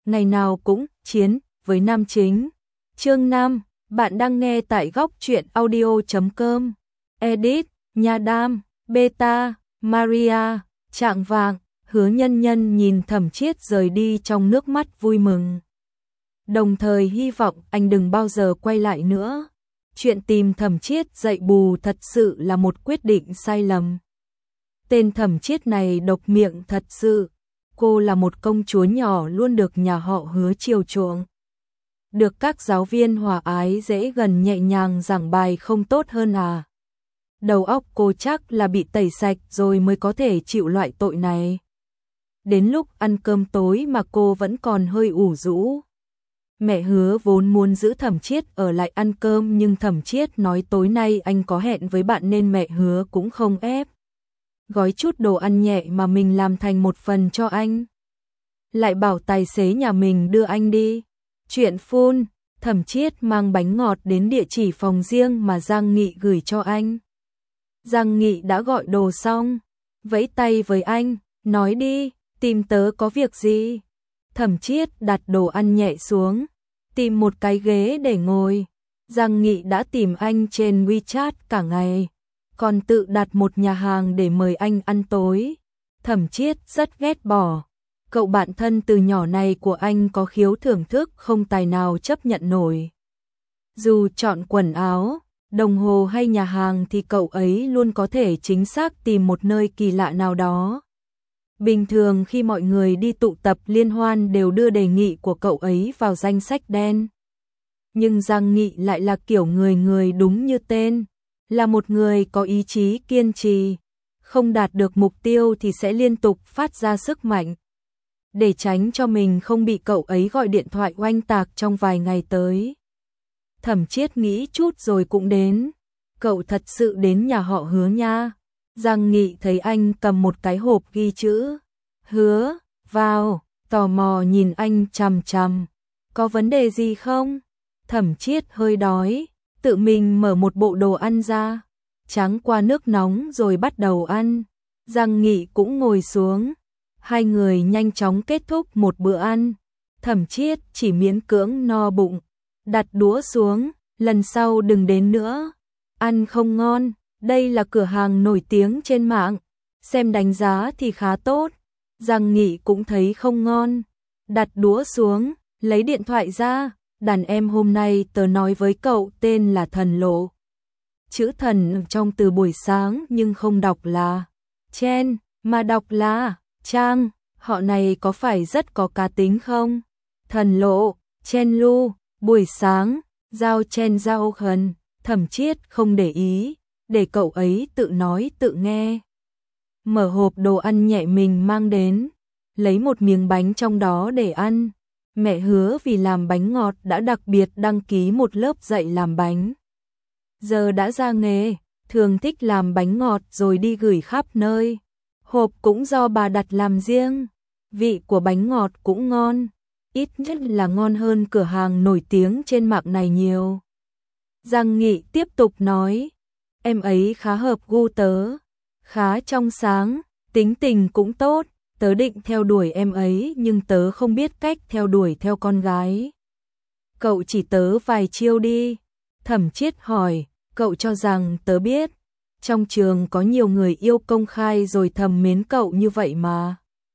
ngày nào cũng chiến với nam chính. Chương 5, bạn đang nghe tại góc truyện audio.com. Edit, Nha Đam, Beta, Maria, Trạng Vàng. Hứa Nhân Nhân nhìn Thẩm Chiết rời đi trong nước mắt vui mừng. Đồng thời hy vọng anh đừng bao giờ quay lại nữa. Chuyện tìm Thẩm Chiết dạy bù thật sự là một quyết định sai lầm. Tên Thẩm Chiết này độc miệng thật sự. Cô là một công chúa nhỏ luôn được nhà họ Hứa chiều chuộng. Được các giáo viên hòa ái dễ gần nhẹ nhàng giảng bài không tốt hơn à. Đầu óc cô chắc là bị tẩy sạch rồi mới có thể chịu loại tội này. Đến lúc ăn cơm tối mà cô vẫn còn hơi ủ rũ. Mẹ Hứa vốn muốn giữ Thẩm Chiết ở lại ăn cơm nhưng Thẩm Chiết nói tối nay anh có hẹn với bạn nên mẹ Hứa cũng không ép. Gói chút đồ ăn nhẹ mà mình làm thành một phần cho anh. Lại bảo tài xế nhà mình đưa anh đi. Chuyện phun, Thẩm Chiết mang bánh ngọt đến địa chỉ phòng riêng mà Giang Nghị gửi cho anh. Giang Nghị đã gọi đồ xong, vẫy tay với anh, nói đi, tìm tớ có việc gì. Thẩm Chiết đặt đồ ăn nhẹ xuống, tìm một cái ghế để ngồi. Giang Nghị đã tìm anh trên WeChat cả ngày, còn tự đặt một nhà hàng để mời anh ăn tối. Thẩm Chiết rất ghét bỏ. Cậu bạn thân từ nhỏ này của anh có khiếu thưởng thức không tài nào chấp nhận nổi. Dù chọn quần áo, đồng hồ hay nhà hàng thì cậu ấy luôn có thể chính xác tìm một nơi kỳ lạ nào đó. Bình thường khi mọi người đi tụ tập liên hoan đều đưa đề nghị của cậu ấy vào danh sách đen. Nhưng Giang Nghị lại là kiểu người đúng như tên, là một người có ý chí kiên trì, không đạt được mục tiêu thì sẽ liên tục phát ra sức mạnh. Để tránh cho mình không bị cậu ấy gọi điện thoại oanh tạc trong vài ngày tới. Thẩm Chiết nghĩ chút rồi cũng đến. Cậu thật sự đến nhà họ Hứa nha. Giang Nghị thấy anh cầm một cái hộp ghi chữ Hứa vào, tò mò nhìn anh chằm chằm. Có vấn đề gì không? Thẩm Chiết hơi đói, tự mình mở một bộ đồ ăn ra, tráng qua nước nóng rồi bắt đầu ăn. Giang Nghị cũng ngồi xuống. Hai người nhanh chóng kết thúc một bữa ăn. Thẩm Chiết chỉ miễn cưỡng no bụng, đặt đũa xuống, lần sau đừng đến nữa. Ăn không ngon, đây là cửa hàng nổi tiếng trên mạng, xem đánh giá thì khá tốt. Giang Nghị cũng thấy không ngon, đặt đũa xuống, lấy điện thoại ra, đàn em hôm nay tớ nói với cậu tên là Thần Lộ. Chữ thần trong từ buổi sáng nhưng không đọc là Chen, mà đọc là Trang. Họ này có phải rất có cá tính không? Thần Lộ, Chen Lu, buổi sáng, giao Chen giao khẩn. Thẩm Chiết không để ý, để cậu ấy tự nói tự nghe. Mở hộp đồ ăn nhẹ mình mang đến, lấy một miếng bánh trong đó để ăn. Mẹ Hứa vì làm bánh ngọt đã đặc biệt đăng ký một lớp dạy làm bánh. Giờ đã ra nghề, thường thích làm bánh ngọt rồi đi gửi khắp nơi. Hộp cũng do bà đặt làm riêng. Vị của bánh ngọt cũng ngon, ít nhất là ngon hơn cửa hàng nổi tiếng trên mạng này nhiều. Giang Nghị tiếp tục nói, em ấy khá hợp gu tớ, khá trong sáng, tính tình cũng tốt, tớ định theo đuổi em ấy nhưng tớ không biết cách theo đuổi theo con gái. Cậu chỉ tớ vài chiêu đi. Thẩm Chiết hỏi, cậu cho rằng tớ biết, trong trường có nhiều người yêu công khai rồi thầm mến cậu như vậy mà.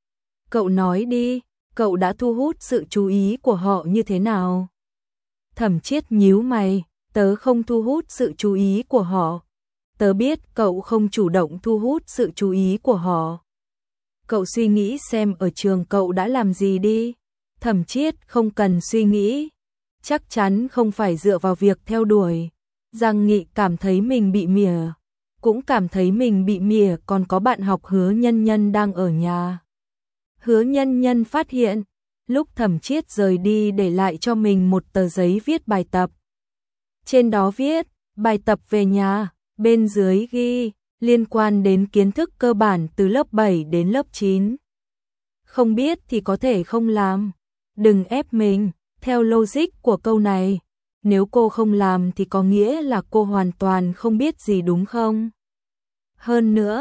Cậu nói đi, cậu đã thu hút sự chú ý của họ như thế nào? Thẩm Chiết nhíu mày, tớ không thu hút sự chú ý của họ. Tớ biết cậu không chủ động thu hút sự chú ý của họ. Cậu suy nghĩ xem ở trường cậu đã làm gì đi. Thẩm Chiết không cần suy nghĩ, chắc chắn không phải dựa vào việc theo đuổi. Giang Nghị cảm thấy mình bị mỉa, cũng cảm thấy mình bị mỉa. Còn có bạn học Hứa Nhân Nhân đang ở nhà. Hứa Nhân Nhân phát hiện, lúc Thẩm Chiết rời đi để lại cho mình một tờ giấy viết bài tập. Trên đó viết, bài tập về nhà, bên dưới ghi, liên quan đến kiến thức cơ bản từ lớp 7 đến lớp 9. Không biết thì có thể không làm, đừng ép mình. Theo logic của câu này, nếu cô không làm thì có nghĩa là cô hoàn toàn không biết gì đúng không? Hơn nữa,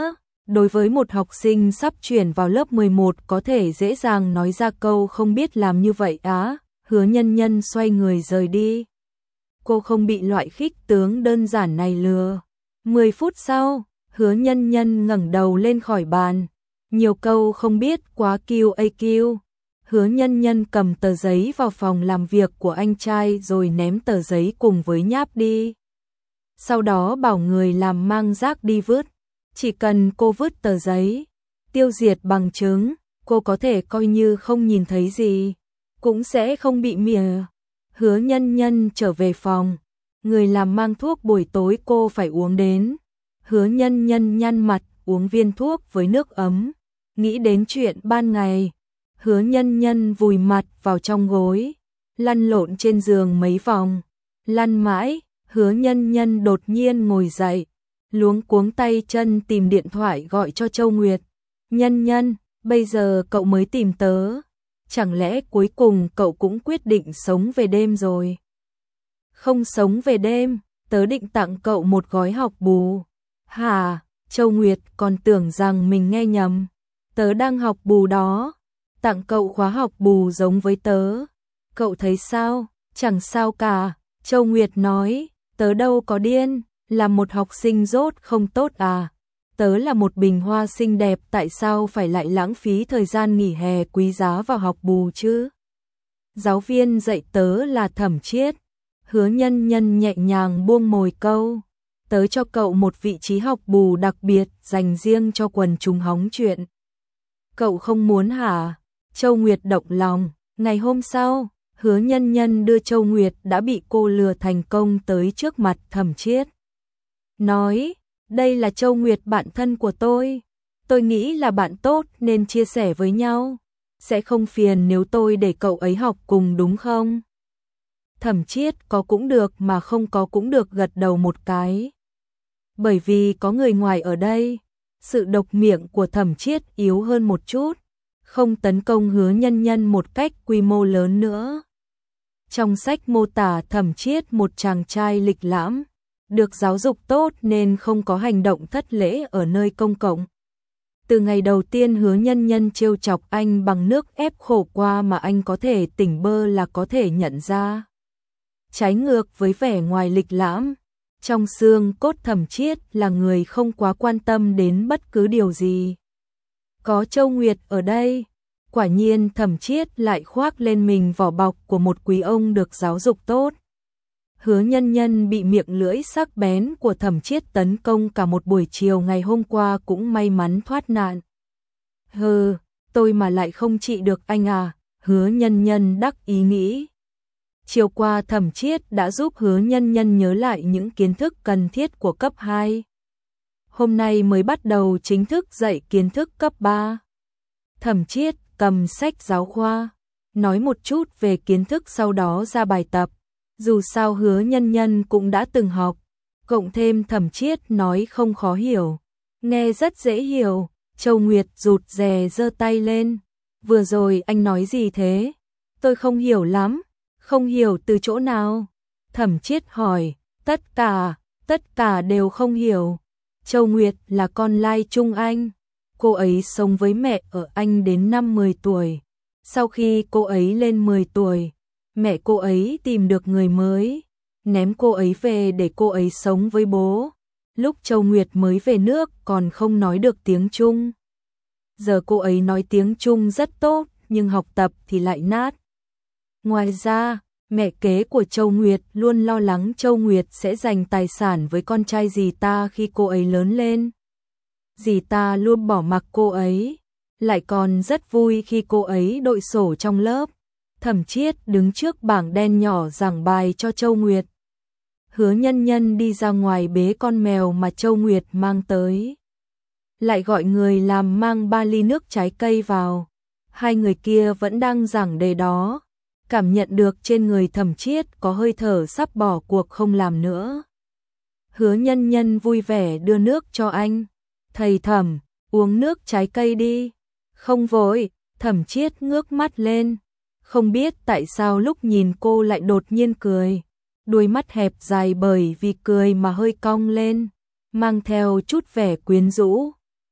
Đối với một học sinh sắp chuyển vào lớp 11 có thể dễ dàng nói ra câu không biết làm như vậy á, Hứa Nhân Nhân xoay người rời đi. Cô không bị loại khích tướng đơn giản này lừa. 10 phút sau, Hứa Nhân Nhân ngẩng đầu lên khỏi bàn. Nhiều câu không biết quá QAQ. Hứa Nhân Nhân cầm tờ giấy vào phòng làm việc của anh trai rồi ném tờ giấy cùng với nháp đi. Sau đó bảo người làm mang rác đi vứt. Chỉ cần cô vứt tờ giấy, tiêu diệt bằng chứng, cô có thể coi như không nhìn thấy gì, cũng sẽ không bị mỉa. Hứa Nhân Nhân trở về phòng, người làm mang thuốc buổi tối cô phải uống đến. Hứa Nhân Nhân nhăn mặt uống viên thuốc với nước ấm, nghĩ đến chuyện ban ngày. Hứa Nhân Nhân vùi mặt vào trong gối, lăn lộn trên giường mấy vòng, lăn mãi, Hứa Nhân Nhân đột nhiên ngồi dậy, luống cuống tay chân tìm điện thoại gọi cho Châu Nguyệt. Nhân Nhân, bây giờ cậu mới tìm tớ, chẳng lẽ cuối cùng cậu cũng quyết định sống về đêm rồi? Không sống về đêm, tớ định tặng cậu một gói học bù. Hả? Châu Nguyệt còn tưởng rằng mình nghe nhầm. Tớ đang học bù đó, tặng cậu khóa học bù giống với tớ. Cậu thấy sao? Chẳng sao cả. Châu Nguyệt nói, tớ đâu có điên, là một học sinh dốt không tốt à? Tớ là một bình hoa xinh đẹp, tại sao phải lại lãng phí thời gian nghỉ hè quý giá vào học bù chứ? Giáo viên dạy tớ là Thẩm Chiết. Hứa Nhân Nhân nhẹ nhàng buông mồi câu, tớ cho cậu một vị trí học bù đặc biệt dành riêng cho quần chúng hóng chuyện. Cậu không muốn hả? Châu Nguyệt động lòng. Ngày hôm sau, Hứa Nhân Nhân đưa Châu Nguyệt đã bị cô lừa thành công tới trước mặt Thẩm Chiết. Nói, đây là Châu Nguyệt bạn thân của tôi nghĩ là bạn tốt nên chia sẻ với nhau. Sẽ không phiền nếu tôi để cậu ấy học cùng đúng không? Thẩm Chiết có cũng được mà không có cũng được gật đầu một cái. Bởi vì có người ngoài ở đây, sự độc miệng của Thẩm Chiết yếu hơn một chút, không tấn công Hứa Nhân Nhân một cách quy mô lớn nữa. Trong sách mô tả Thẩm Chiết một chàng trai lịch lãm, được giáo dục tốt nên không có hành động thất lễ ở nơi công cộng. Từ ngày đầu tiên Hứa Nhân Nhân trêu chọc anh bằng nước ép khổ qua mà anh có thể tỉnh bơ là có thể nhận ra. Trái ngược với vẻ ngoài lịch lãm, trong xương cốt Thẩm Chiết là người không quá quan tâm đến bất cứ điều gì. Có Châu Nguyệt ở đây, quả nhiên Thẩm Chiết lại khoác lên mình vỏ bọc của một quý ông được giáo dục tốt. Hứa Nhân Nhân bị miệng lưỡi sắc bén của Thẩm Chiết tấn công cả một buổi chiều ngày hôm qua cũng may mắn thoát nạn. Hừ, tôi mà lại không trị được anh à? Hứa Nhân Nhân đắc ý nghĩ. Chiều qua Thẩm Chiết đã giúp Hứa Nhân Nhân nhớ lại những kiến thức cần thiết của cấp 2. Hôm nay mới bắt đầu chính thức dạy kiến thức cấp 3. Thẩm Chiết cầm sách giáo khoa, nói một chút về kiến thức sau đó ra bài tập. Dù sao Hứa Nhân Nhân cũng đã từng học, cộng thêm Thẩm Chiết nói không khó hiểu, nghe rất dễ hiểu. Châu Nguyệt rụt rè giơ tay lên. Vừa rồi anh nói gì thế? Tôi không hiểu lắm. Không hiểu từ chỗ nào? Thẩm Chiết hỏi. Tất cả đều không hiểu. Châu Nguyệt là con lai Trung Anh. Cô ấy sống với mẹ ở Anh đến năm 10 tuổi. Sau khi cô ấy lên 10 tuổi, mẹ cô ấy tìm được người mới, ném cô ấy về để cô ấy sống với bố. Lúc Châu Nguyệt mới về nước còn không nói được tiếng Trung. Giờ cô ấy nói tiếng Trung rất tốt, nhưng học tập thì lại nát. Ngoài ra, mẹ kế của Châu Nguyệt luôn lo lắng Châu Nguyệt sẽ giành tài sản với con trai dì ta khi cô ấy lớn lên. Dì ta luôn bỏ mặc cô ấy, lại còn rất vui khi cô ấy đội sổ trong lớp. Thẩm Chiết đứng trước bảng đen nhỏ giảng bài cho Châu Nguyệt. Hứa Nhân Nhân đi ra ngoài bế con mèo mà Châu Nguyệt mang tới. Lại gọi người làm mang 3 ly nước trái cây vào. Hai người kia vẫn đang giảng đề đó. Cảm nhận được trên người Thẩm Chiết có hơi thở sắp bỏ cuộc không làm nữa. Hứa Nhân Nhân vui vẻ đưa nước cho anh. Thầy Thẩm, uống nước trái cây đi. Không vội. Thẩm Chiết ngước mắt lên. Không biết tại sao lúc nhìn cô lại đột nhiên cười. Đuôi mắt hẹp dài bởi vì cười mà hơi cong lên, mang theo chút vẻ quyến rũ.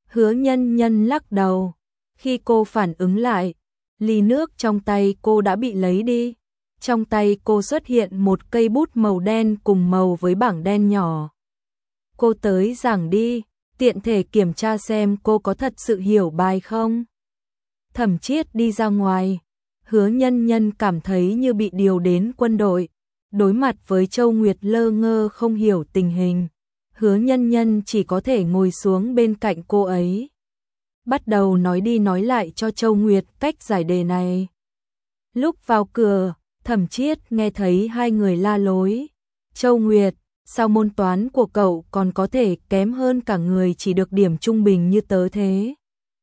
Hứa Nhân Nhân lắc đầu. Khi cô phản ứng lại, ly nước trong tay cô đã bị lấy đi. Trong tay cô xuất hiện một cây bút màu đen cùng màu với bảng đen nhỏ. Cô tới giảng đi, tiện thể kiểm tra xem cô có thật sự hiểu bài không. Thẩm Chiết đi ra ngoài. Hứa Nhân Nhân cảm thấy như bị điều đến quân đội. Đối mặt với Châu Nguyệt lơ ngơ không hiểu tình hình, Hứa Nhân Nhân chỉ có thể ngồi xuống bên cạnh cô ấy. Bắt đầu nói đi nói lại cho Châu Nguyệt cách giải đề này. Lúc vào cửa, Thẩm Chiết nghe thấy hai người la lối. Châu Nguyệt, sao môn toán của cậu còn có thể kém hơn cả người chỉ được điểm trung bình như tớ thế?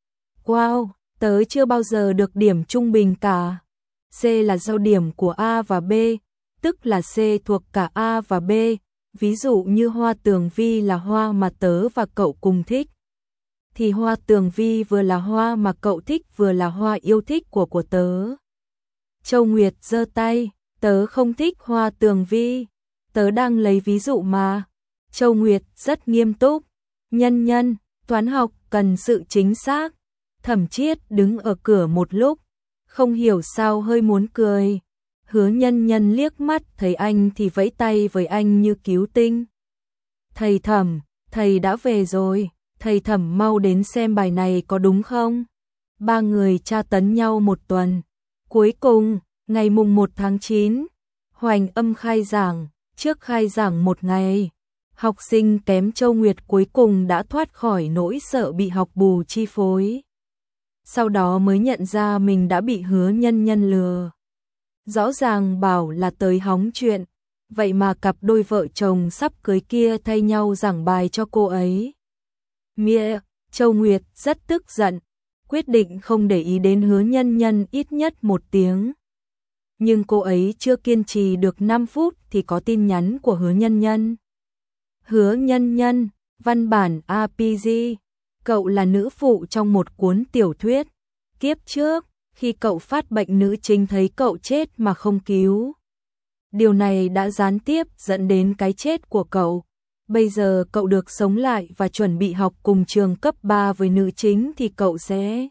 Wow, tớ chưa bao giờ được điểm trung bình cả. C là giao điểm của A và B, tức là C thuộc cả A và B. Ví dụ như hoa tường vi là hoa mà tớ và cậu cùng thích, thì hoa tường vi vừa là hoa mà cậu thích vừa là hoa yêu thích của tớ. Châu Nguyệt giơ tay, tớ không thích hoa tường vi, tớ đang lấy ví dụ mà. Châu Nguyệt rất nghiêm túc, Nhân Nhân, toán học cần sự chính xác. Thẩm Chiết đứng ở cửa một lúc, không hiểu sao hơi muốn cười. Hứa Nhân Nhân liếc mắt thấy anh thì vẫy tay với anh như cứu tinh. Thầy Thẩm, thầy đã về rồi, thầy Thẩm mau đến xem bài này có đúng không? Ba người tra tấn nhau một tuần. Cuối cùng, ngày mùng 1 tháng 9, Hoành Âm khai giảng, trước khai giảng một ngày. Học sinh kém Châu Nguyệt cuối cùng đã thoát khỏi nỗi sợ bị học bù chi phối. Sau đó mới nhận ra mình đã bị Hứa Nhân Nhân lừa. Rõ ràng bảo là tới hóng chuyện, vậy mà cặp đôi vợ chồng sắp cưới kia thay nhau giảng bài cho cô ấy. Mia, Châu Nguyệt rất tức giận, quyết định không để ý đến Hứa Nhân Nhân ít nhất một tiếng. Nhưng cô ấy chưa kiên trì được 5 phút thì có tin nhắn của Hứa Nhân Nhân. Hứa Nhân Nhân, văn bản RPG, cậu là nữ phụ trong một cuốn tiểu thuyết. Kiếp trước, khi cậu phát bệnh nữ chính thấy cậu chết mà không cứu. Điều này đã gián tiếp dẫn đến cái chết của cậu. Bây giờ cậu được sống lại và chuẩn bị học cùng trường cấp 3 với nữ chính thì cậu sẽ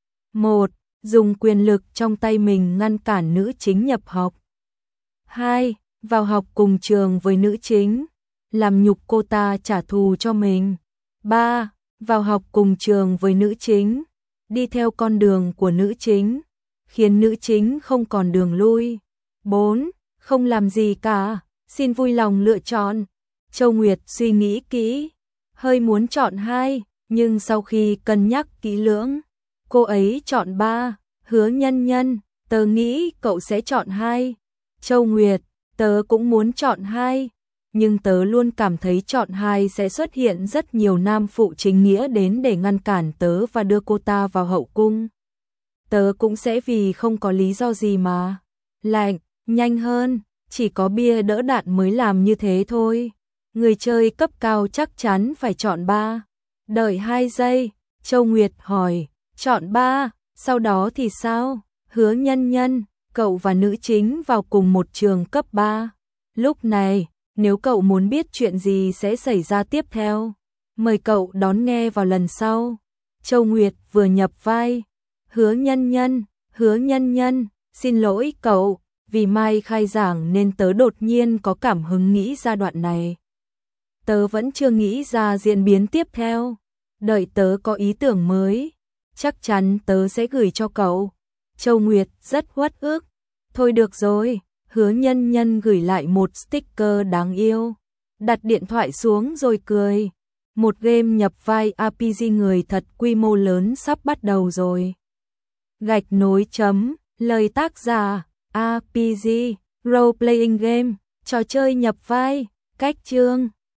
1. Dùng quyền lực trong tay mình ngăn cản nữ chính nhập học. 2. Vào học cùng trường với nữ chính, làm nhục cô ta trả thù cho mình. 3. Vào học cùng trường với nữ chính, đi theo con đường của nữ chính, khiến nữ chính không còn đường lui. 4. Không làm gì cả, xin vui lòng lựa chọn. Châu Nguyệt suy nghĩ kỹ, hơi muốn chọn 2, nhưng sau khi cân nhắc kỹ lưỡng, cô ấy chọn 3. Hứa Nhân Nhân, tớ nghĩ cậu sẽ chọn 2. Châu Nguyệt, tớ cũng muốn chọn 2, nhưng tớ luôn cảm thấy chọn 2 sẽ xuất hiện rất nhiều nam phụ chính nghĩa đến để ngăn cản tớ và đưa cô ta vào hậu cung. Tớ cũng sẽ vì không có lý do gì mà. Lạnh, nhanh hơn, chỉ có bia đỡ đạn mới làm như thế thôi. Người chơi cấp cao chắc chắn phải chọn 3. Đợi 2 giây, Châu Nguyệt hỏi, chọn 3, sau đó thì sao? Hứa Nhân Nhân, cậu và nữ chính vào cùng một trường cấp 3. Lúc này, nếu cậu muốn biết chuyện gì sẽ xảy ra tiếp theo, mời cậu đón nghe vào lần sau. Châu Nguyệt vừa nhập vai. Hứa Nhân Nhân, xin lỗi cậu, vì mai khai giảng nên tớ đột nhiên có cảm hứng nghĩ ra đoạn này. Tớ vẫn chưa nghĩ ra diễn biến tiếp theo. Đợi tớ có ý tưởng mới, chắc chắn tớ sẽ gửi cho cậu. Châu Nguyệt rất uất ức. Thôi được rồi, Hứa Nhân Nhân gửi lại một sticker đáng yêu, đặt điện thoại xuống rồi cười. Một game nhập vai RPG người thật quy mô lớn sắp bắt đầu rồi. Gạch nối chấm, lời tác giả, RPG, role playing game, trò chơi nhập vai, cách chương.